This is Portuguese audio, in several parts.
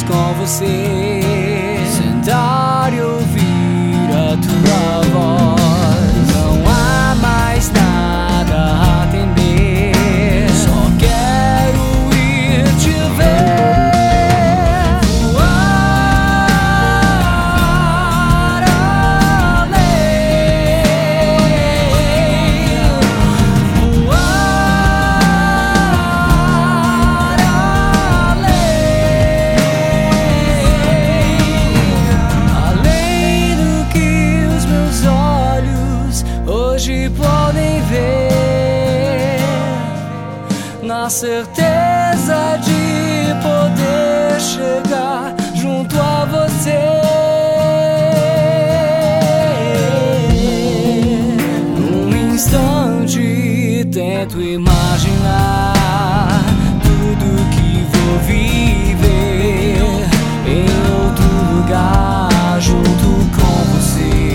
ruas com você, sentar e ouvir a tua voz. Não há mais nada a temer, só quero ir te ver. Hoje podem ver, na certeza de poder chegar junto a você. Num instante tento imaginar tudo que vou viver em outro lugar junto com você.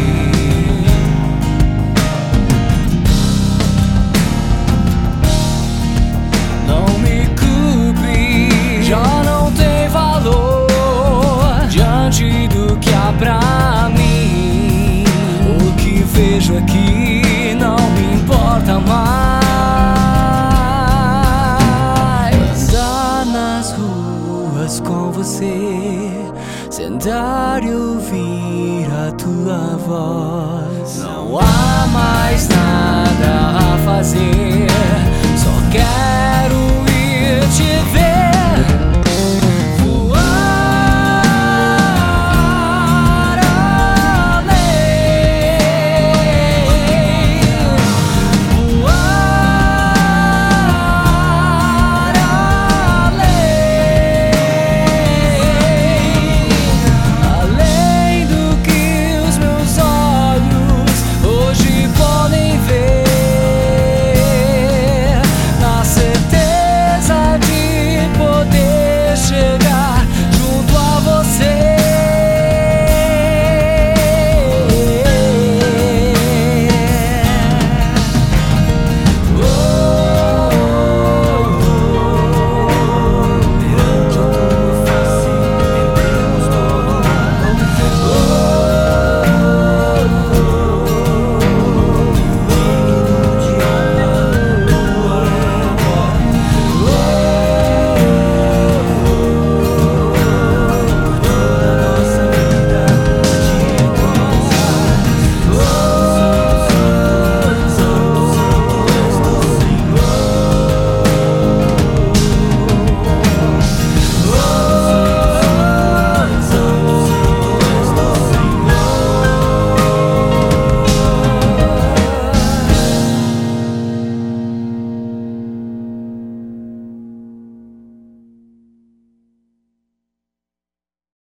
Pra mim, o que vejo aqui não me importa mais. Andar nas ruas com você, sentar e ouvir a tua voz. Não há mais nada a fazer,